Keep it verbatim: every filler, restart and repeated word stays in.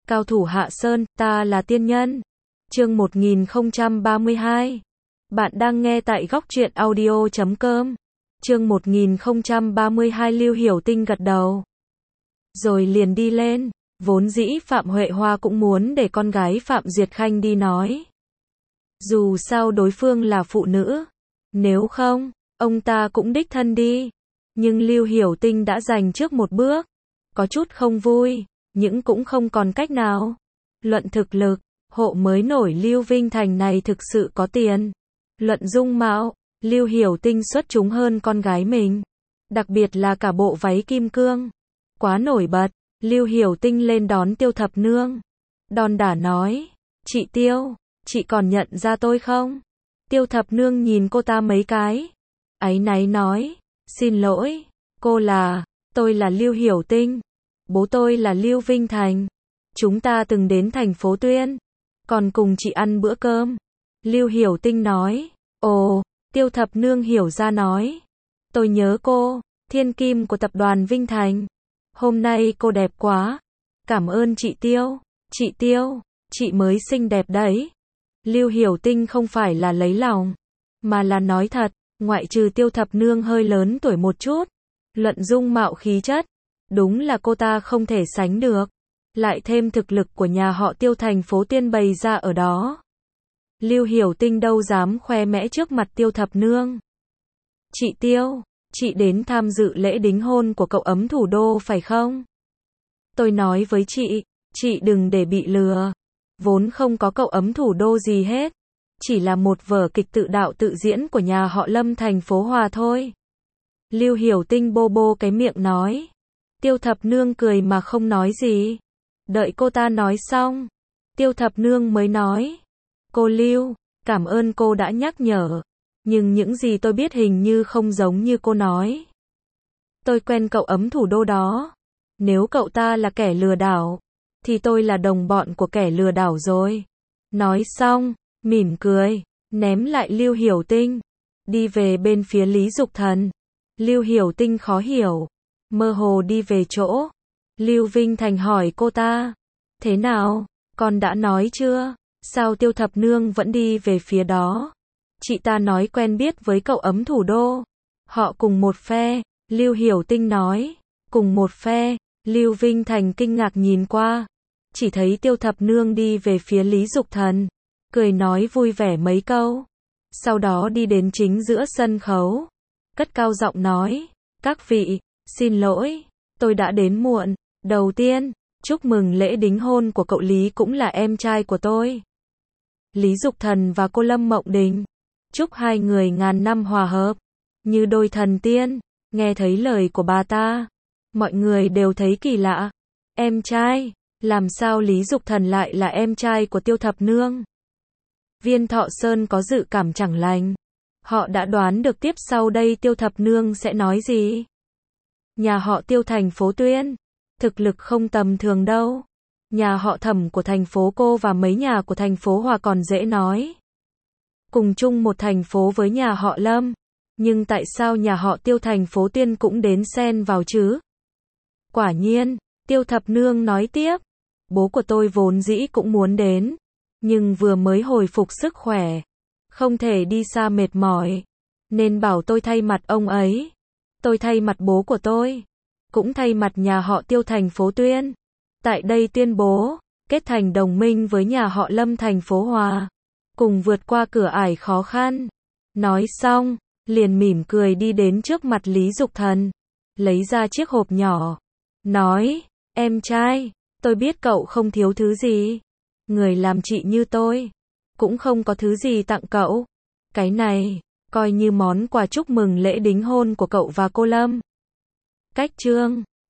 Cao thủ Hạ Sơn, ta là tiên nhân. Chương một nghìn không trăm ba mươi hai. Bạn đang nghe tại góc truyện audio chấm com. Chương một nghìn không trăm ba mươi hai. Lưu Hiểu Tinh gật đầu, rồi liền đi lên. Vốn dĩ Phạm Huệ Hoa cũng muốn để con gái Phạm Duyệt Khanh đi nói. Dù sao đối phương là phụ nữ, nếu không, ông ta cũng đích thân đi. Nhưng Lưu Hiểu Tinh đã giành trước một bước, có chút không vui, nhưng cũng không còn cách nào. Luận thực lực, hộ mới nổi Lưu Vinh Thành này thực sự có tiền. Luận dung mạo, Lưu Hiểu Tinh xuất chúng hơn con gái mình. Đặc biệt là cả bộ váy kim cương. Quá nổi bật. Lưu Hiểu Tinh lên đón Tiêu Thập Nương. Đon đả nói, chị Tiêu, chị còn nhận ra tôi không? Tiêu Thập Nương nhìn cô ta mấy cái, áy náy nói, xin lỗi, cô là, tôi là Lưu Hiểu Tinh. Bố tôi là Lưu Vinh Thành. Chúng ta từng đến thành phố Tuyên, còn cùng chị ăn bữa cơm. Lưu Hiểu Tinh nói, ồ, Tiêu Thập Nương hiểu ra nói, tôi nhớ cô, thiên kim của tập đoàn Vinh Thành. Hôm nay cô đẹp quá. Cảm ơn chị Tiêu. Chị Tiêu, chị mới xinh đẹp đấy. Lưu Hiểu Tinh không phải là lấy lòng, mà là nói thật, ngoại trừ Tiêu Thập Nương hơi lớn tuổi một chút, luận dung mạo khí chất, đúng là cô ta không thể sánh được. Lại thêm thực lực của nhà họ Tiêu thành phố Tiên bày ra ở đó, Lưu Hiểu Tinh đâu dám khoe mẽ trước mặt Tiêu Thập Nương. Chị Tiêu, chị đến tham dự lễ đính hôn của cậu ấm thủ đô phải không? Tôi nói với chị, chị đừng để bị lừa. Vốn không có cậu ấm thủ đô gì hết, chỉ là một vở kịch tự đạo tự diễn của nhà họ Lâm thành phố Hòa thôi. Lưu Hiểu Tinh bô bô cái miệng nói. Tiêu Thập Nương cười mà không nói gì. Đợi cô ta nói xong, Tiêu Thập Nương mới nói, cô Lưu, cảm ơn cô đã nhắc nhở. Nhưng những gì tôi biết hình như không giống như cô nói. Tôi quen cậu ấm thủ đô đó. Nếu cậu ta là kẻ lừa đảo, thì tôi là đồng bọn của kẻ lừa đảo rồi. Nói xong, mỉm cười, ném lại Lưu Hiểu Tinh, đi về bên phía Lý Dục Thần. Lưu Hiểu Tinh khó hiểu, mơ hồ đi về chỗ. Lưu Vinh Thành hỏi cô ta, thế nào, con đã nói chưa? Sao Tiêu Thập Nương vẫn đi về phía đó? Chị ta nói quen biết với cậu ấm thủ đô. Họ cùng một phe. Lưu Hiểu Tinh nói, cùng một phe. Lưu Vinh Thành kinh ngạc nhìn qua, chỉ thấy Tiêu Thập Nương đi về phía Lý Dục Thần, cười nói vui vẻ mấy câu, sau đó đi đến chính giữa sân khấu, cất cao giọng nói, các vị, xin lỗi, tôi đã đến muộn. Đầu tiên, chúc mừng lễ đính hôn của cậu Lý cũng là em trai của tôi, Lý Dục Thần và cô Lâm Mộng Đình. Chúc hai người ngàn năm hòa hợp, như đôi thần tiên. Nghe thấy lời của bà ta, mọi người đều thấy kỳ lạ. Em trai? Làm sao Lý Dục Thần lại là em trai của Tiêu Thập Nương? Viên Thọ Sơn có dự cảm chẳng lành. Họ đã đoán được tiếp sau đây Tiêu Thập Nương sẽ nói gì. Nhà họ Tiêu thành phố Tuyên, thực lực không tầm thường đâu. Nhà họ Thẩm của thành phố Cô và mấy nhà của thành phố Hòa còn dễ nói. Cùng chung một thành phố với nhà họ Lâm. Nhưng tại sao nhà họ Tiêu thành phố Tiên cũng đến xen vào chứ? Quả nhiên, Tiêu Thập Nương nói tiếp, bố của tôi vốn dĩ cũng muốn đến, nhưng vừa mới hồi phục sức khỏe, không thể đi xa mệt mỏi, nên bảo tôi thay mặt ông ấy. Tôi thay mặt bố của tôi, cũng thay mặt nhà họ Tiêu thành phố Tuyên, tại đây tuyên bố, kết thành đồng minh với nhà họ Lâm thành phố Hòa, cùng vượt qua cửa ải khó khăn. Nói xong, liền mỉm cười đi đến trước mặt Lý Dục Thần, lấy ra chiếc hộp nhỏ, nói, em trai, tôi biết cậu không thiếu thứ gì, người làm chị như tôi, cũng không có thứ gì tặng cậu, cái này, coi như món quà chúc mừng lễ đính hôn của cậu và cô Lâm. Cách chương